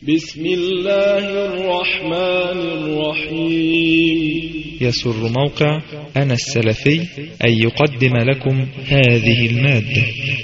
بسم الله الرحمن الرحيم. يسر موقع أنا السلفي أن يقدم لكم هذه المادة.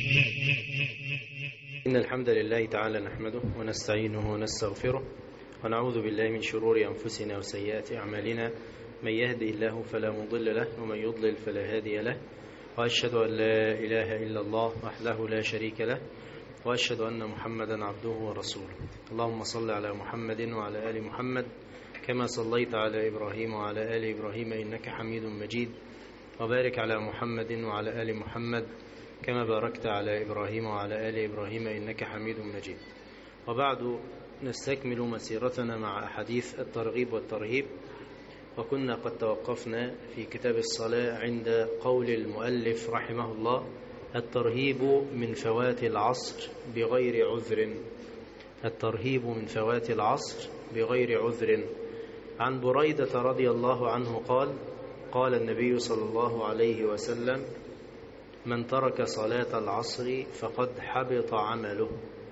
إن الحمد لله تعالى نحمده ونستعينه ونستغفره ونعوذ بالله من شرور أنفسنا وسيئات أعمالنا، من يهده الله فلا مضل له ومن يضلل فلا هادي له، وأشهد أن لا إله إلا الله وحده لا شريك له، وأشهد أن محمدا عبده ورسوله. اللهم صل على محمد وعلى آل محمد كما صليت على إبراهيم وعلى آل إبراهيم إنك حميد مجيد، وبارك على محمد وعلى آل محمد كما باركت على إبراهيم وعلى آل إبراهيم إنك حميد مجيد. وبعد، نستكمل مسيرتنا مع أحاديث الترغيب والترهيب، وكنا قد توقفنا في كتاب الصلاة عند قول المؤلف رحمه الله: الترهيب من فوات العصر بغير عذر. الترهيب من فوات العصر بغير عذر. عن بريدة رضي الله عنه قال: قال النبي صلى الله عليه وسلم: من ترك صلاة العصر فقد حبط عمله.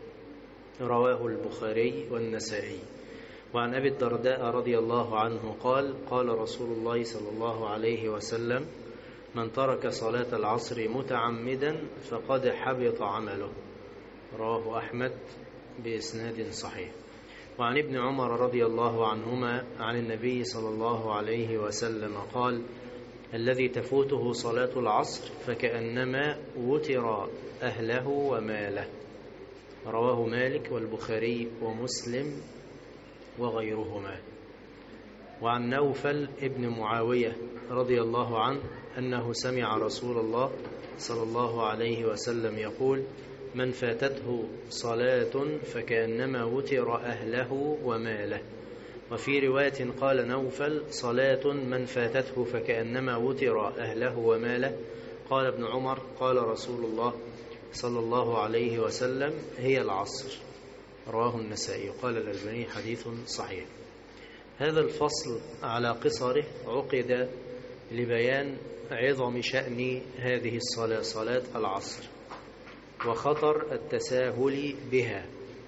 رواه البخاري والنسائي. وعن أبي الدرداء رضي الله عنه قال: قال رسول الله صلى الله عليه وسلم: من ترك صلاة العصر متعمدا فقد حبط عمله. رواه أحمد بإسناد صحيح. وعن ابن عمر رضي الله عنهما عن النبي صلى الله عليه وسلم قال: الذي تفوته صلاة العصر فكأنما وتر أهله وماله. رواه مالك والبخاري ومسلم وغيرهما. وعن نوفل ابن معاوية رضي الله عنه أنه سمع رسول الله صلى الله عليه وسلم يقول: من فاتته صلاة فكأنما وتر أهله وماله. وفي رواية قال نوفل: صلاة من فاتته فكأنما وتر أهله وماله. قال ابن عمر: قال رسول الله صلى الله عليه وسلم: هي العصر. رواه النسائي. قال الألباني: حديث صحيح. هذا الفصل على قصره عقد لبيان عظم شأن هذه الصلاة، صلاة العصر، وخطر التساهل بها.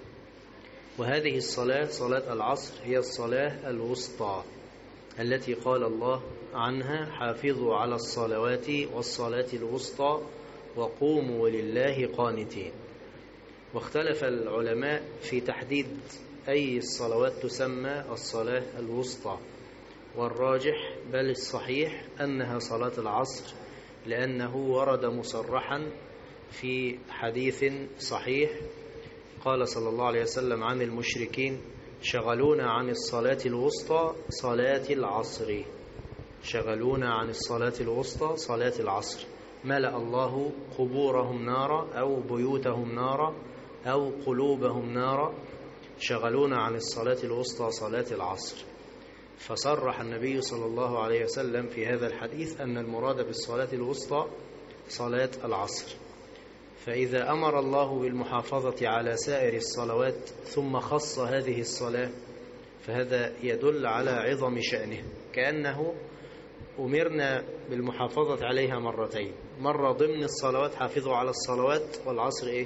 وهذه الصلاة، صلاة العصر، هي الصلاة الوسطى التي قال الله عنها: حافظوا على الصلوات والصلاة الوسطى وقوموا لله قانتين. واختلف العلماء في تحديد أي الصلوات تسمى الصلاة الوسطى، والراجح بل الصحيح أنها صلاة العصر، لأنه ورد مصرحا في حديث صحيح قال صلى الله عليه وسلم عن المشركين: شغلونا عن الصلاة الوسطى صلاة العصر. شغلونا عن الصلاة الوسطى صلاة العصر. ملأ الله قبورهم نارا أو بيوتهم نارا أو قلوبهم نارا. شغلونا عن الصلاة الوسطى صلاة العصر. فصرح النبي صلى الله عليه وسلم في هذا الحديث أن المراد بالصلاة الوسطى صلاة العصر. فإذا أمر الله بالمحافظة على سائر الصلوات ثم خص هذه الصلاة، فهذا يدل على عظم شأنه، كأنه أمرنا بالمحافظة عليها مرتين، مرة ضمن الصلوات حافظوا على الصلوات، والعصر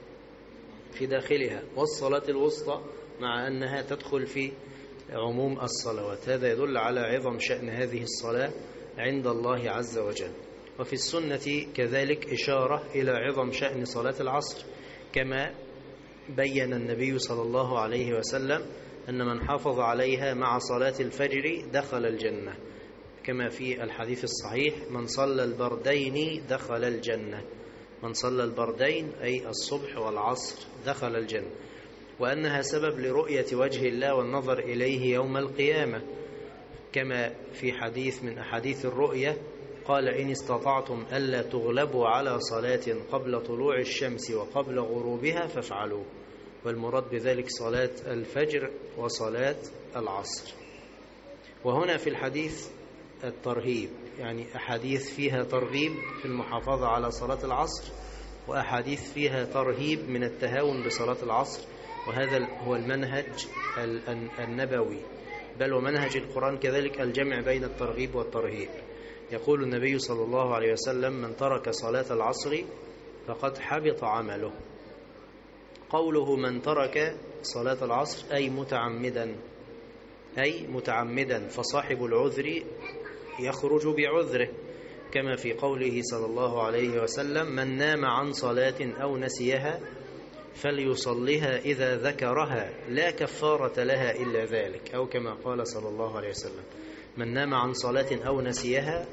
في داخلها، والصلاة الوسطى مع أنها تدخل في عموم الصلوات. هذا يدل على عظم شأن هذه الصلاة عند الله عز وجل. وفي السنة كذلك إشارة إلى عظم شأن صلاة العصر، كما بين النبي صلى الله عليه وسلم أن من حافظ عليها مع صلاة الفجر دخل الجنة، كما في الحديث الصحيح: من صلى البردين دخل الجنة. من صلى البردين أي الصبح والعصر دخل الجنة. وأنها سبب لرؤية وجه الله والنظر إليه يوم القيامة، كما في حديث من أحاديث الرؤية قال: إن استطعتم ألا تغلبوا على صلاة قبل طلوع الشمس وقبل غروبها فافعلوا. والمراد بذلك صلاة الفجر وصلاة العصر. وهنا في الحديث الترهيب، يعني أحاديث فيها ترغيب في المحافظة على صلاة العصر، وأحاديث فيها ترهيب من التهاون بصلاة العصر. وهذا هو المنهج النبوي، بل ومنهج القرآن كذلك، الجمع بين الترغيب والترهيب. يقول النبي صلى الله عليه وسلم: من ترك صلاة العصر فقد حبط عمله. قوله من ترك صلاة العصر أي متعمدا، فصاحب العذر يخرج بعذره، كما في قوله صلى الله عليه وسلم: من نام عن صلاة أو نسيها فليصلها إذا ذكرها لا كفارة لها إلا ذلك، أو كما قال صلى الله عليه وسلم: من نام عن صلاة أو نسيها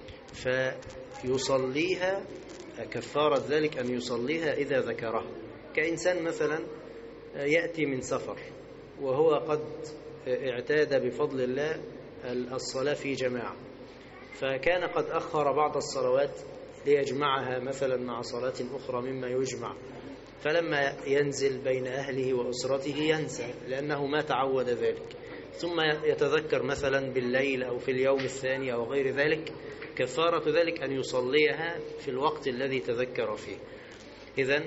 فيصليها، كفارة ذلك أن يصليها إذا ذكرها. كإنسان مثلا يأتي من سفر وهو قد اعتاد بفضل الله الصلاة في جماعة، فكان قد أخر بعض الصلوات ليجمعها مثلا مع صلاة أخرى مما يجمع، فلما ينزل بين أهله وأسرته ينسى لأنه ما تعود ذلك، ثم يتذكر مثلا بالليل أو في اليوم الثاني أو غير ذلك، كفارة ذلك أن يصليها في الوقت الذي تذكر فيه. إذن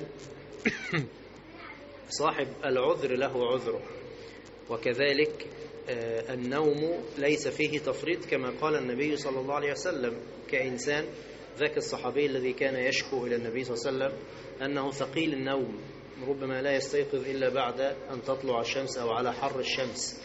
صاحب العذر له عذره. وكذلك النوم ليس فيه تفريط، كما قال النبي صلى الله عليه وسلم: كإنسان ذاك الصحابي الذي كان يشكو إلى النبي صلى الله عليه وسلم أنه ثقيل النوم، ربما لا يستيقظ إلا بعد أن تطلع الشمس أو على حر الشمس.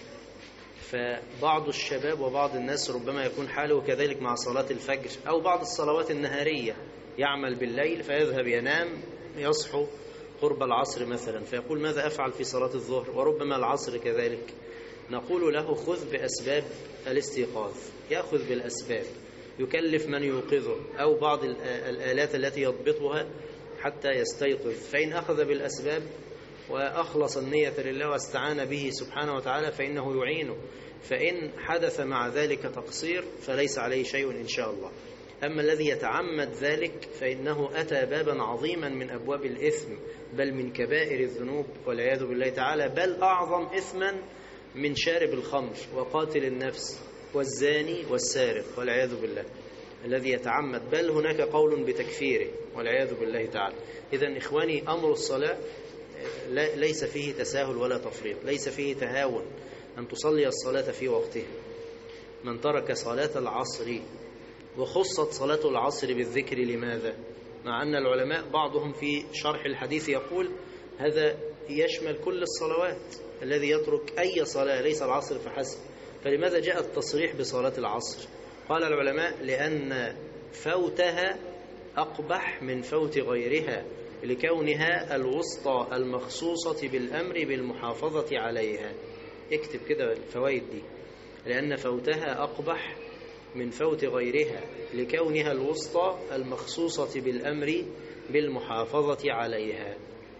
فبعض الشباب وبعض الناس ربما يكون حاله كذلك مع صلاة الفجر أو بعض الصلوات النهارية، يعمل بالليل فيذهب ينام، يصحو قرب العصر مثلا فيقول: ماذا أفعل في صلاة الظهر؟ وربما العصر كذلك. نقول له: خذ بأسباب الاستيقاظ، يأخذ بالأسباب، يكلف من يوقظه أو بعض الآلات التي يضبطها حتى يستيقظ. فإن أخذ بالأسباب وأخلص النية لله واستعان به سبحانه وتعالى فإنه يعينه. فإن حدث مع ذلك تقصير فليس عليه شيء إن شاء الله. أما الذي يتعمد ذلك فإنه أتى بابا عظيما من أبواب الإثم، بل من كبائر الذنوب والعياذ بالله تعالى، بل أعظم إثما من شارب الخمر وقاتل النفس والزاني والسارق والعياذ بالله الذي يتعمد، بل هناك قول بتكفيره والعياذ بالله تعالى. إذن إخواني، أمر الصلاة ليس فيه تساهل ولا تفريط، ليس فيه تهاون، أن تصلي الصلاة في وقتها. من ترك صلاة العصر، وخصت صلاة العصر بالذكر لماذا؟ مع أن العلماء بعضهم في شرح الحديث يقول هذا يشمل كل الصلوات، الذي يترك أي صلاة ليس العصر فحسب، فلماذا جاء التصريح بصلاة العصر؟ قال العلماء: لأن فوتها أقبح من فوت غيرها، لكونها الوسطى المخصوصة بالأمر بالمحافظة عليها. اكتب كده الفوائد دي: لأن فوتها أقبح من فوت غيرها، لكونها الوسطى المخصوصة بالأمر بالمحافظة عليها.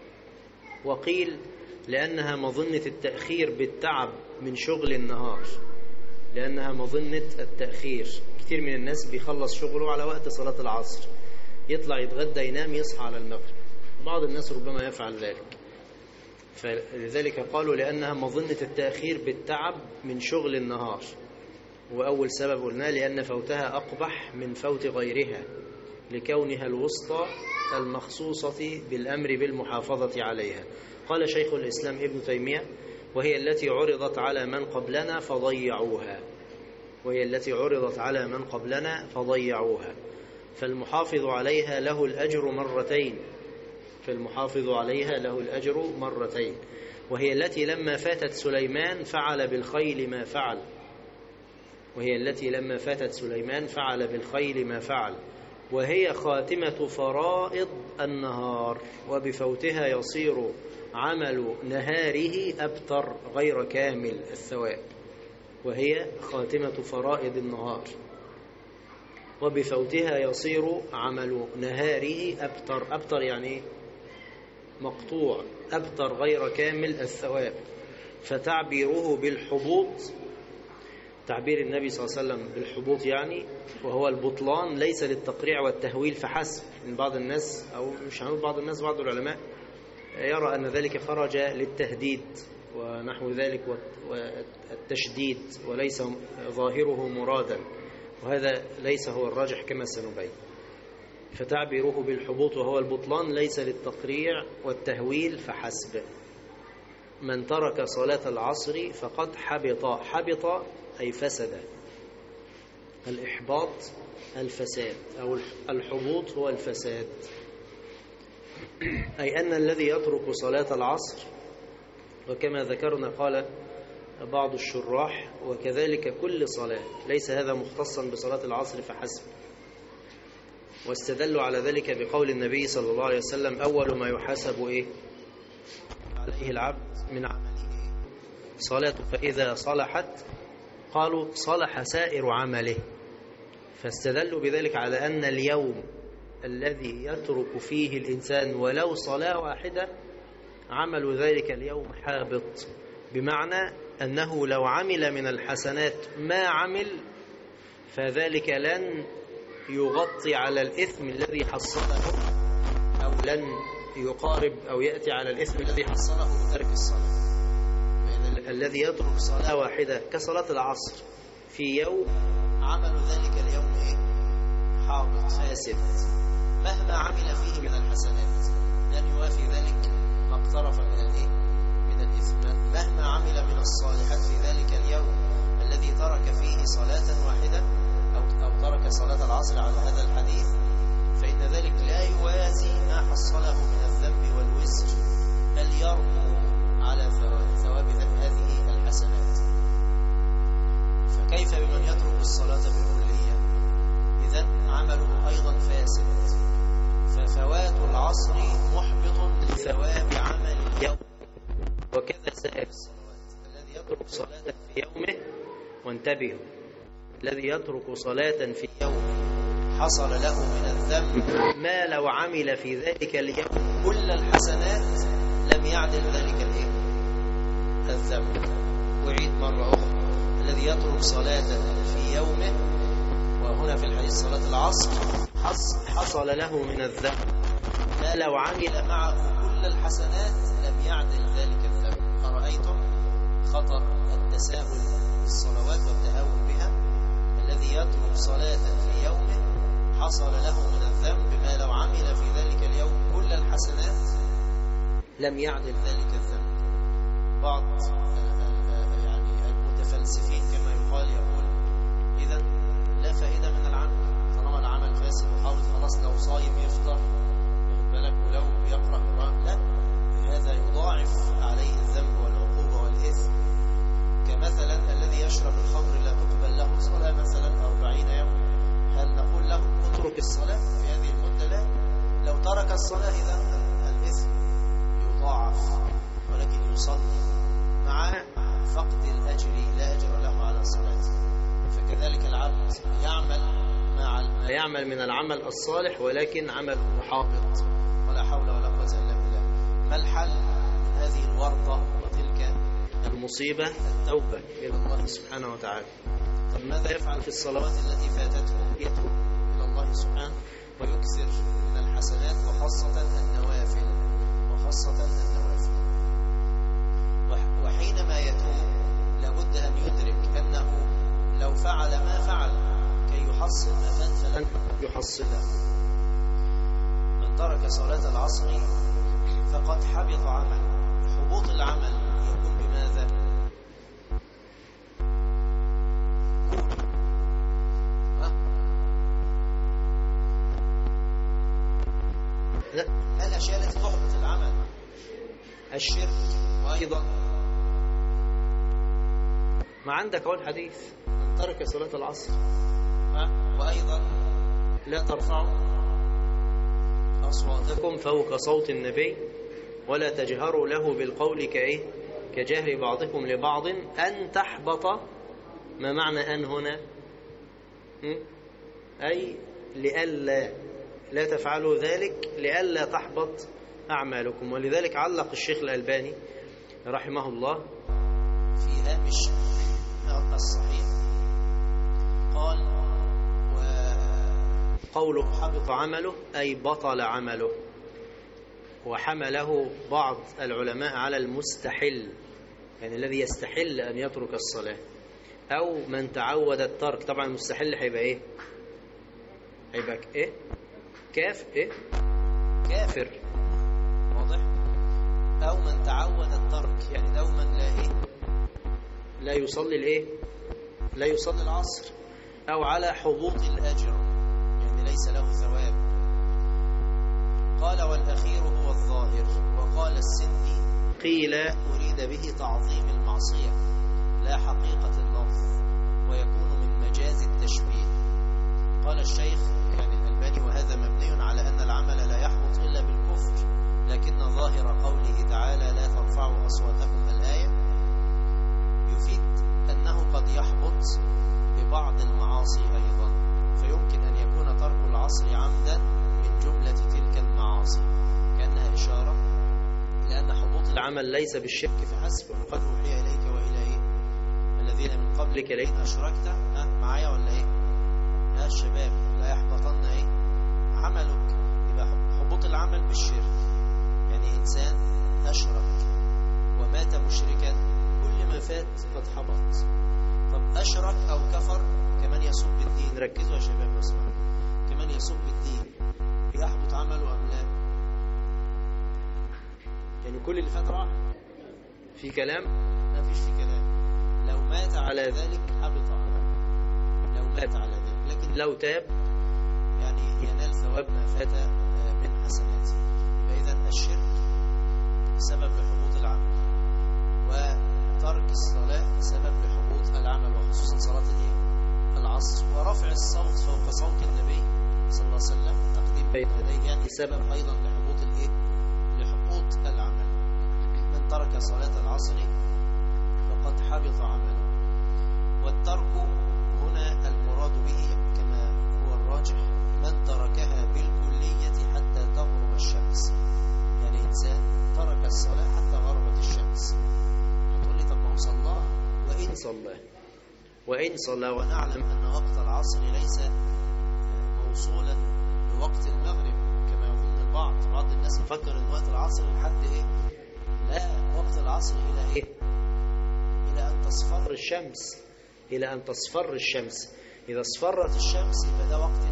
وقيل لأنها مظنة التأخير بالتعب من شغل النهار، لأنها مظنة التأخير. كتير من الناس بيخلص شغله على وقت صلاة العصر، يطلع يتغدى ينام يصحى على المغرب، بعض الناس ربما يفعل ذلك، فلذلك قالوا لأنها مظنة التأخير بالتعب من شغل النهار. وأول سبب قلنا لأن فوتها أقبح من فوت غيرها، لكونها الوسطى المخصوصة بالأمر بالمحافظة عليها. قال شيخ الإسلام ابن تيمية: وهي التي عرضت على من قبلنا فضيعوها، وهي التي عرضت على من قبلنا فضيعوها، فالمحافظ عليها له الأجر مرتين، فالمحافظ عليها له الأجر مرتين. وهي التي لما فاتت سليمان فعل بالخيل ما فعل، وهي التي لما فاتت سليمان فعل بالخيل ما فعل، وهي خاتمة فرائض النهار، وبفوتها يصير عمل نهاره أبتر غير كامل الثواب. وهي خاتمة فرائض النهار، وبفوتها يصير عمل نهاره أبتر. أبتر يعني مقطوع، أبتر غير كامل الثواب. فتعبيره بالحبوط، تعبير النبي صلى الله عليه وسلم بالحبوط يعني وهو البطلان، ليس للتقريع والتهويل فحسب. من بعض الناس، أو مش هنقول بعض الناس، بعض العلماء يرى أن ذلك خرج للتهديد ونحو ذلك والتشديد، وليس ظاهره مرادا، وهذا ليس هو الراجح كما سنبين. فتعبيره بالحبوط وهو البطلان ليس للتقريع والتهويل فحسب. من ترك صلاة العصر فقد حبط أي فسد. الإحباط الفساد، أو الحبوط هو الفساد، أي أن الذي يترك صلاة العصر وكما ذكرنا قال بعض الشراح وكذلك كل صلاة، ليس هذا مختصا بصلاة العصر فحسب. واستدلوا على ذلك بقول النبي صلى الله عليه وسلم أول ما يحاسب عليه العبد من عمله صلاته، فإذا صلحت قالوا صلح سائر عمله. فاستدلوا بذلك على أن اليوم الذي يترك فيه الإنسان ولو صلاة واحدة عمل ذلك اليوم حابط، بمعنى أنه لو عمل من الحسنات ما عمل فذلك لن يغطي على الإثم الذي حصله، أو لن يقارب أو يأتي على الإثم الذي حصله بترك الصلاة. الذي يترك صلاة واحدة كصلاة العصر في يوم عمل ذلك اليوم حابط فاسد، مهما عمل فيه من الحسنات لن يوافي ذلك ما اقترف من الإثم. مهما عمل من الصالحات في ذلك اليوم الذي ترك فيه صلاة واحدة أو ترك صلاة العصر على هذا الحديث، فإن ذلك لا يوازي ما حصله من الذنب والوزر، بل يرمو على ثواب هذه الحسنات. فكيف بمن يترك الصلاة بالكلية؟ إذن عمله أيضا فاسد، ففوات العصر محبط لثواب عمل اليوم. وكذا سائر الصلوات، الذي يترك صلاة في يومه، وانتبهوا، الذي يترك صلاة في يوم حصل له من الذنب ما لو عمل في ذلك اليوم كل الحسنات لم يعدل ذلك الذنب. وعيد مرة أخرى، الذي يترك صلاة في يومه، وهنا في الحديث صلاة العصر، حصل له من الذنب ما لو عمل معه كل الحسنات لم يعدل ذلك الذنب. أرأيتم خطر التساهل بالصلوات والتهاون بها؟ الذي يترك صلاة في يومه حصل له من الذنب ما لو عمل في ذلك اليوم كل الحسنات لم يعدل ذلك الذنب. بعض المتفلسفين كما يقال يقول إذن لا فائدة من العمل، طالما العمل فاسد وحاول خلاص لو صايم يفطر بالك، ولو يقرأ قرآن، لا، هذا يضاعف عليه الذنب والعقوبة والإثم. كمثلا الذي يشرب الخمر لا تقبل له صلاة مثلا 40 يوم، هل نقول له اترك الصلاة في هذه المدة؟ لا، لو ترك الصلاة إذا الإثم يضاعف، ولكن يصلي مع فقد الأجر، لا أجر له على صلاته. فكذلك العبد يعمل من العمل الصالح ولكن عمله حابط، ولا حول ولا قوة إلا بالله. ما الحل من هذه الورطة وتلك المصيبة؟ التوبة إلى الله سبحانه وتعالى. طب ماذا يفعل في الصلوات التي فاتته؟ يتوب إلى الله سبحانه ويكثر من الحسنات، وخاصة النوافل. وحينما يتوب لابد أن يدرك أنه لو فعل ما فعل كي يحصل ما فات فلن يحصله. من ترك صلاة العصر فقد حبط عمله. حبوط العمل يكون بماذا؟ ما الأشياء التي تحبط العمل؟ الشرك، وأيضا ما عندك أول حديث من ترك صلاة العصر، وأيضا لا ترفعوا أصواتكم فوق صوت النبي ولا تجهروا له بالقول كجهر بعضكم لبعض أن تحبط. ما معنى أن هنا؟ أي لئلا لا تفعلوا ذلك لئلا تحبط أعمالكم. ولذلك علق الشيخ الألباني رحمه الله في هامش الصحيح قال: وقوله حبط عمله أي بطل عمله. وحمله بعض العلماء على المستحل، يعني الذي يستحل أن يترك الصلاة، أو من تعود الترك. طبعا المستحل هيبقى هيبقى كافر، واضح؟ أو من تعود الترك، يعني دوما لا يصلي لا يصلي العصر، أو على حبوط الأجر، يعني ليس له ثواب. قال: والأخير هو الظاهر. وقال السندي: وقيل أريد به تعظيم المعصية لا حقيقة اللفظ، ويكون من مجاز التشبيه. قال الشيخ يعني الألباني: وهذا مبني على أن العمل لا يحبط إلا بالكفر، لكن ظاهر قوله تعالى لا ترفعوا أصواتكم الآية يفيد أنه قد يحبط ببعض المعاصي أيضا، فيمكن أن يكون ترك العصر عمدا من جملة تلك المعاصي، كأنها إشارة لأن حبوط العمل ليس بالشرك فحسب، وقد أوحي إليك وإلى الذين من قبلك لئن أشركت معايا ولا إيه يا الشباب لا يحبطن عملك. يبقى حبوط العمل بالشرك، يعني إنسان أشرك ومات مشركا كل ما فات قد حبط. طب أشرك أو كفر كمان يسب الدين، ركزوا يا شباب واسمعوا، كمان يسب الدين يحبط عمله أم لا؟ يعني كل اللي فات راح في كلام؟ ما فيش في كلام. لو مات على ذلك حبط عمله، لو مات على ذلك، لكن لو تاب يعني ينال ثواب ما فات من حسناته. يبقى إذن الشرك سبب لحبوط العمل، وترك الصلاة سبب لحبوط العمل، وخصوصا صلاة العصر. ورفع الصوت فوق صوت النبي صلى الله عليه وسلم تقديم بين يديه يعني سبب أيضا لحبوط لحبوط العمل. من ترك صلاة العصر فقد حبط عمله. والترك هنا المراد به كما هو الراجح من تركها بالكلية حتى تغرب الشمس، يعني إنسان ترك الصلاة حتى غربت الشمس. هتقول لي طب ما هو صلاه وإن صلى ونعلم أن وقت العصر ليس موصولا بوقت المغرب كما يظن البعض. بعض الناس يفكر أن وقت العصر لحد لا، وقت العصر إلى إلى أن تصفر الشمس، إلى أن تصفر الشمس. إذا اصفرت الشمس يبقى ده وقت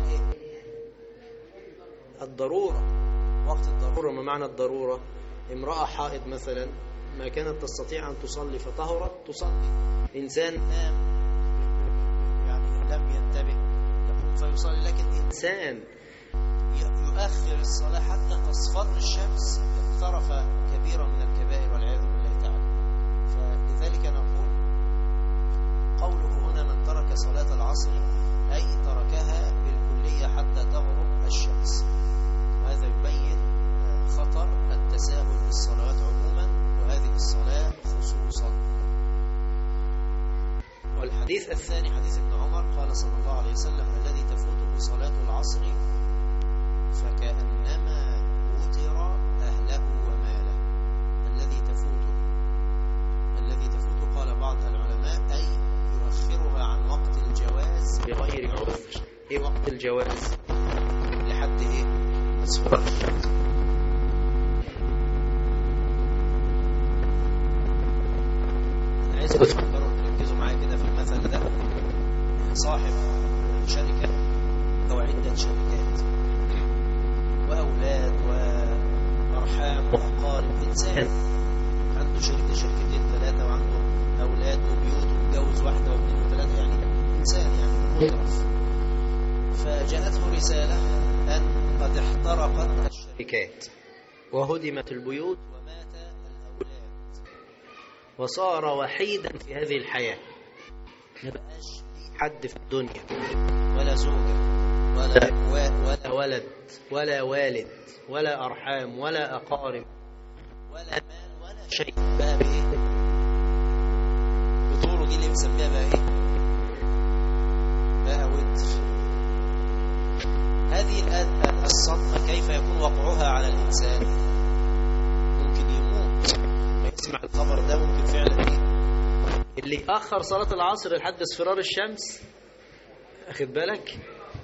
الضرورة، وقت الضرورة. ما معنى الضرورة؟ امرأة حائض مثلا ما كانت تستطيع أن تصلي فطهرت تصلي، إنسان نام يعني لم ينتبه يقوم فيصلي، لكن إنسان يؤخر الصلاة حتى تصفر الشمس اقترف كبيرة من الكبائر والعياذ بالله تعالى. فلذلك نقول قوله هنا من ترك صلاة العصر أي تركها بالكلية حتى تغرب الشمس، وهذا يبين خطر التساهل بالصلوات عموما وهذه الصلاة خصوصا. والحديث الثاني حديث ابن عمر قال صلى الله عليه وسلم الذي تفوته صلاة العصر فكأنما وتر أهله وماله. الذي تفوته قال بعض العلماء أي يؤخرها عن وقت الجواز بغير عذر. إيه وقت الجواز؟ لحد أصفر الشمس. أنا عايز تركزوا معايا كده في المثل ده. صاحب شركة أو عدة شركات وأولاد وأرحام وأقارب، إنسان عنده شركتين ثلاثة وعنده أولاد وبيوت ومتجوز واحدة واثنين وثلاثة، يعني إنسان يعني مترف. فجاءته رسالة أن قد احترقت الشركات وهدمت البيوت ومات الأولاد، وصار وحيدا في هذه الحياة، ما بقاش حد في الدنيا، ولا زوجة ولا ولد ولا والد ولا أرحام ولا أقارب ولا مال ولا شيء. بقى بإيه؟ بطوله دي اللي مسميها بقى إيه؟ بقى وتر. هذه الصدمة كيف يكون وقعها على الإنسان؟ ممكن يموت ما يسمع الخبر ده، ممكن فعلا إيه؟ اللي أخر صلاة العصر لحد اصفرار الشمس، أخذ بالك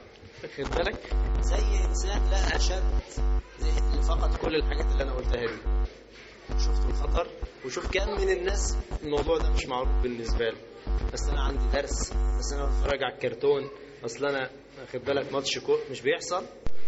زي إنسان لا أشد، زي اللي فقد كل الحاجات اللي أنا قلتها دي. شفت الخطر؟ وشوف كم من الناس الموضوع ده مش معروف بالنسبة له، بس أنا عندي درس، بس أنا بتفرج على الكرتون، أصل أنا أخذ بالك ماتش مش بيحصل.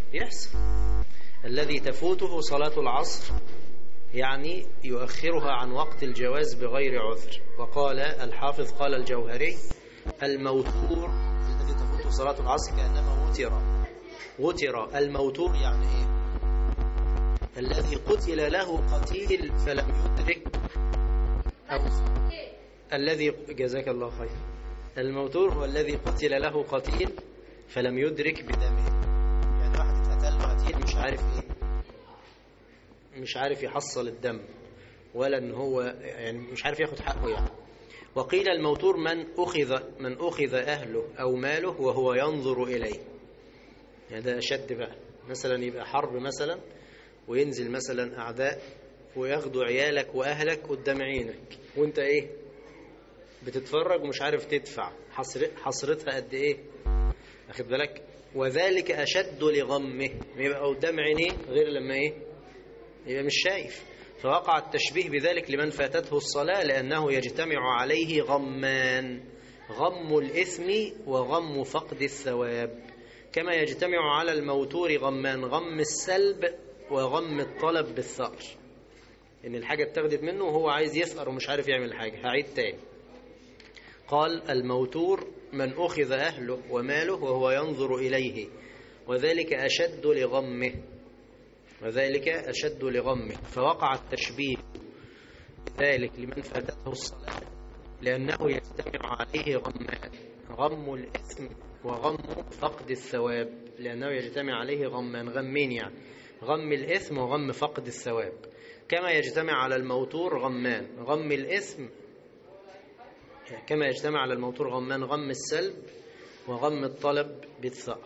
الذي تفوته صلاة العصر يعني يؤخرها عن وقت الجواز بغير عذر. وقال الحافظ قال الجوهري الموتور الذي تفوته صلاة العصر كأنما وتر. الموتور يعني إيه؟ الذي قتل له قتيل فلم يدرك، أو الذي جزاك الله خير، الموتور هو الذي قتل له قتيل فلم يدرك بدمه. يعني واحد اتقتل له قتيل مش عارف ايه، مش عارف يحصل الدم، ولا ان هو يعني مش عارف ياخد حقه يعني. وقيل الموتور من أخذ أهله أو ماله وهو ينظر إليه. يعني ده أشد بقى، مثلا يبقى حرب مثلا وينزل مثلا أعداء وياخدوا عيالك وأهلك قدام عينك وانت ايه بتتفرج ومش عارف تدفع، حصرتها قد ايه، أخذ بالك. وذلك أشد لغمه، يبقى قدام عينيه غير لما ايه يبقى مش شايف. فوقع التشبيه بذلك لمن فاتته الصلاة، لأنه يجتمع عليه غمان، غم الإثم وغم فقد الثواب، كما يجتمع على الموتور غمان، غم السلب وغم الطلب بالثأر. إن الحاجة اتخذت منه وهو عايز يثأر ومش عارف يعمل حاجة. هعيد تاني، قال الموتور من أخذ أهله وماله وهو ينظر إليه، وذلك أشد لغمه، وذلك أشد لغمه. فوقع التشبيه ذلك لمن فاتته الصلاة، لأنه يجتمع عليه غمان، غم الإثم وغم فقد الثواب، لأنه يجتمع عليه غمان، غمين يعني، غم الإثم وغم فقد الثواب، كما يجتمع على الموتور غمان، غم الإثم، كما يجتمع على الموتور غمان، غم السلب وغم الطلب بالثأر.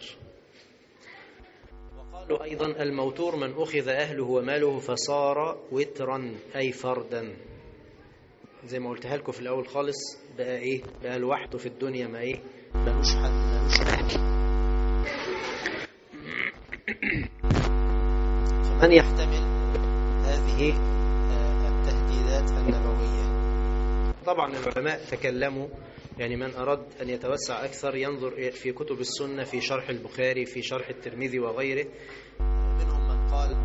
وقالوا أيضا الموتور من أخذ أهله وماله فصار وترا أي فردا، زي ما قلتها لكم في الأول خالص، بقى إيه، بقى لوحده في الدنيا، ما إيه، ملوش حد، ملوش حاجة. فمن يحتمل هذه التهديدات النبوية؟ طبعا العلماء تكلموا، يعني من أراد أن يتوسع أكثر ينظر في كتب السنة، في شرح البخاري، في شرح الترمذي وغيره. منهم من قال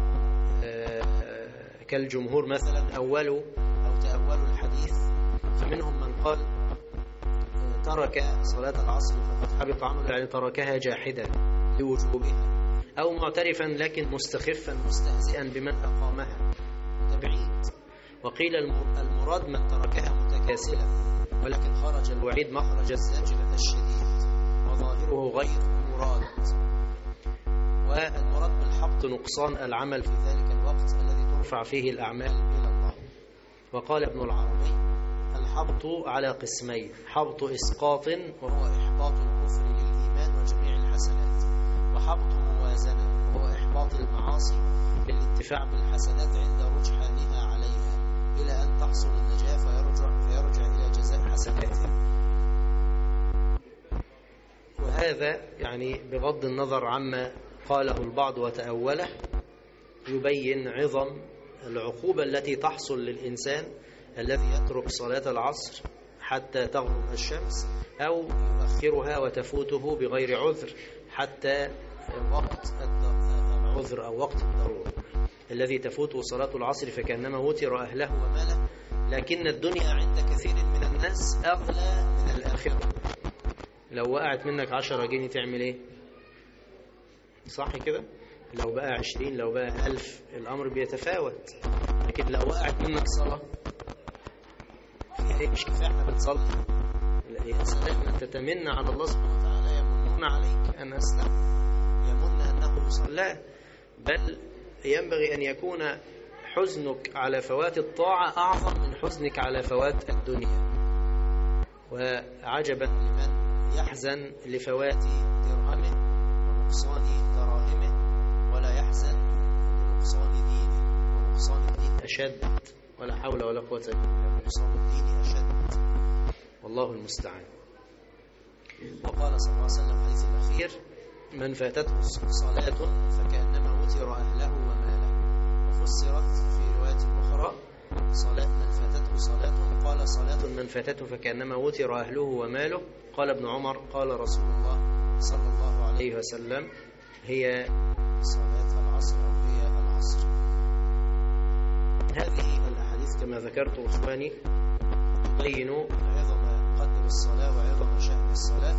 كالجمهور مثلا أولوا أو تأولوا الحديث، فمنهم من قال ترك صلاة العصر فقد حبط عمله، يعني تركها جاحدا لوجوبها، أو معترفا لكن مستخفا مستهزئا بمن أقامها تبعيد. وقيل المراد من تركها متكاسلا، ولكن خرج الوعيد مخرج الزاجلة الشديد، وظاهره غير مراد. والمراد بالحبط نقصان العمل في ذلك الوقت الذي ترفع فيه الأعمال إلى الله. وقال ابن العربي الحبط على قسمين، حبط إسقاط وهو إحباط الكفر للإيمان وجميع الحسنات، وحبط موازنة وهو إحباط المعاصي بالانتفاع بالحسنات عند رجحانها عليها إلى أن تحصل النجاة فيرجع إلى جزاء حسناته. وهذا يعني بغض النظر عما قاله البعض وتأوله يبين عظم العقوبة التي تحصل للإنسان الذي يترك صلاة العصر حتى تغرب الشمس، أو يؤخرها وتفوته بغير عذر حتى وقت العذر أو وقت الضرورة. الذي تفوته صلاة العصر فكأنما وتر أهله وماله، لكن الدنيا عند كثير من الناس أغلى من الآخرة. لو وقعت منك 10 جنيه تعمل إيه؟ صح كده؟ لو بقى 20، لو بقى 1000، الأمر بيتفاوت. لكن لو وقعت منك صلاة فيها مش كفاية احنا بنصلي، يا سلام، أنت تمن على الله سبحانه وتعالى، يمنون عليك أن أسلم، يمن أنه صلى، بل ينبغي أن يكون حزنك على فوات الطاعة أعظم من حزنك على فوات الدنيا. وعجبا لمن يحزن لفوات درهمه ونقصان دراهمه ولا يحزن لنقصان دينه، ونقصان الدين أشد، ولا حول ولا قوة إلا بالله، نقصان الدين أشد، والله المستعان. وقال صلى الله عليه وسلم في الحديث الأخير من فاتته صلاة فكأنما وتر أهله وماله. وفسرت في رواية أخرى صلاة من فاتته صلاة، قال صلاة من فاتته فكأنما وتر أهله وماله. قال ابن عمر قال رسول الله صلى الله عليه وسلم هي صلاة العصر أو هي العصر. هذه الأحاديث كما ذكرت إخواني تبين عظم قدر الصلاة وعظم شأن الصلاة،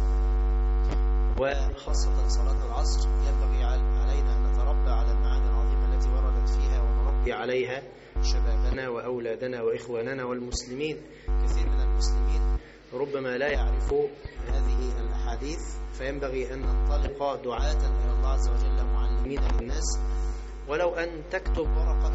وخاصة صلاة العصر ينبغي علينا أن نتربى على المعاني العظيمة التي وردت فيها نربي عليها شبابنا وأولادنا وإخواننا والمسلمين. كثير من المسلمين ربما لا يعرفوا هذه الأحاديث، فينبغي أن ننطلق دعاة إلى الله عز وجل معلمين للناس، ولو أن تكتب ورقة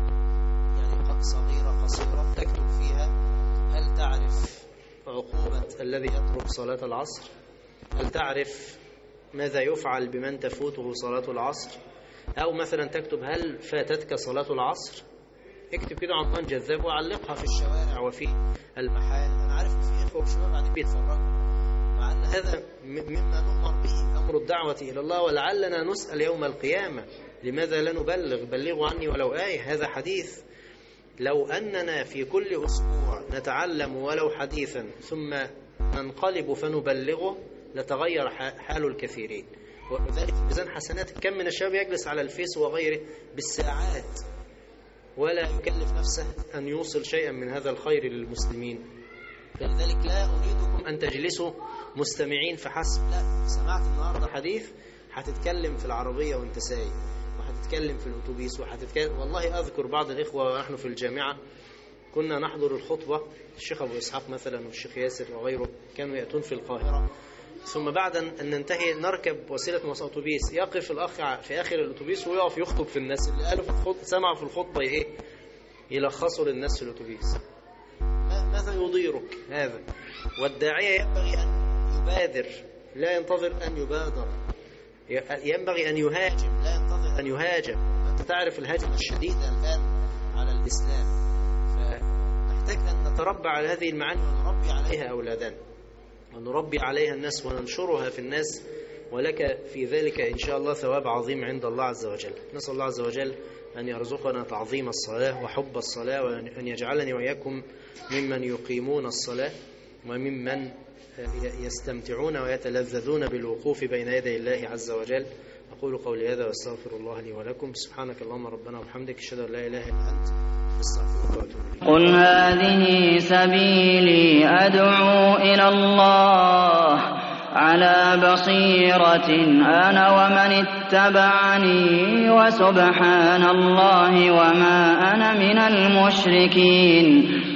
يعني صغيرة قصيرة تكتب فيها: هل تعرف عقوبة الذي يترك صلاة العصر؟ هل تعرف ماذا يفعل بمن تفوته صلاة العصر؟ أو مثلا تكتب: هل فاتتك صلاة العصر؟ اكتب كده عنوان جذاب وعلقها في الشوارع وفي المحال. أنا عارف إن في إخوة وشباب قاعدين بيتفرجوا، مع أن هذا مما نؤمر به أمر الدعوة إلى الله، ولعلنا نسأل يوم القيامة: لماذا لا نبلغ؟ بلغوا عني ولو آية. هذا حديث. لو أننا في كل أسبوع نتعلم ولو حديثا ثم ننقلب فنبلغه لتغير حال الكثيرين. وذلك ميزان حسنات. كم من الشباب يجلس على الفيس وغيره بالساعات ولا يكلف نفسه أن يوصل شيئا من هذا الخير للمسلمين. فلذلك لا أريدكم أن تجلسوا مستمعين فحسب، لا، سمعت النهاردة حديث هتتكلم في العربية وانت سايق، وهتتكلم في الأتوبيس، وهتتكلم. والله أذكر بعض الإخوة ونحن في الجامعة كنا نحضر الخطبة، الشيخ أبو إسحاق مثلا والشيخ ياسر وغيره كانوا يأتون في القاهرة، ثم بعد أن ننتهي نركب وسيلة مواصلات أتوبيس، يقف الأخ في آخر الأتوبيس ويقف يخطب في الناس اللي قالوا في الخطبة، سمعوا في الخطبة إيه يلخصوا للناس في الأتوبيس. ماذا يضيرك هذا؟ والداعية ينبغي أن يبادر، لا ينتظر أن يبادر. ينبغي أن يهاجم، لا ينتظر أن يهاجم. أنت تعرف الهجمة الشديدة الآن على الإسلام، فنحتاج أن نتربى على هذه المعاني ونربي عليها أولادنا ونربي عليها الناس وننشرها في الناس، ولك في ذلك إن شاء الله ثواب عظيم عند الله عز وجل. نسأل الله عز وجل أن يرزقنا تعظيم الصلاة وحب الصلاة، وأن يجعلني وإياكم ممن يقيمون الصلاة وممن يستمتعون ويتلذذون بالوقوف بين يدي الله عز وجل. أقول قولي هذا واستغفر الله لي ولكم. سبحانك اللهم ربنا وبحمدك، أشهد أن لا إله إلا أنت، أستغفرك وأتوب إليك. قل هذه سبيلي أدعو إلى الله على بصيرة أنا ومن اتبعني، وسبحان الله وما أنا من المشركين.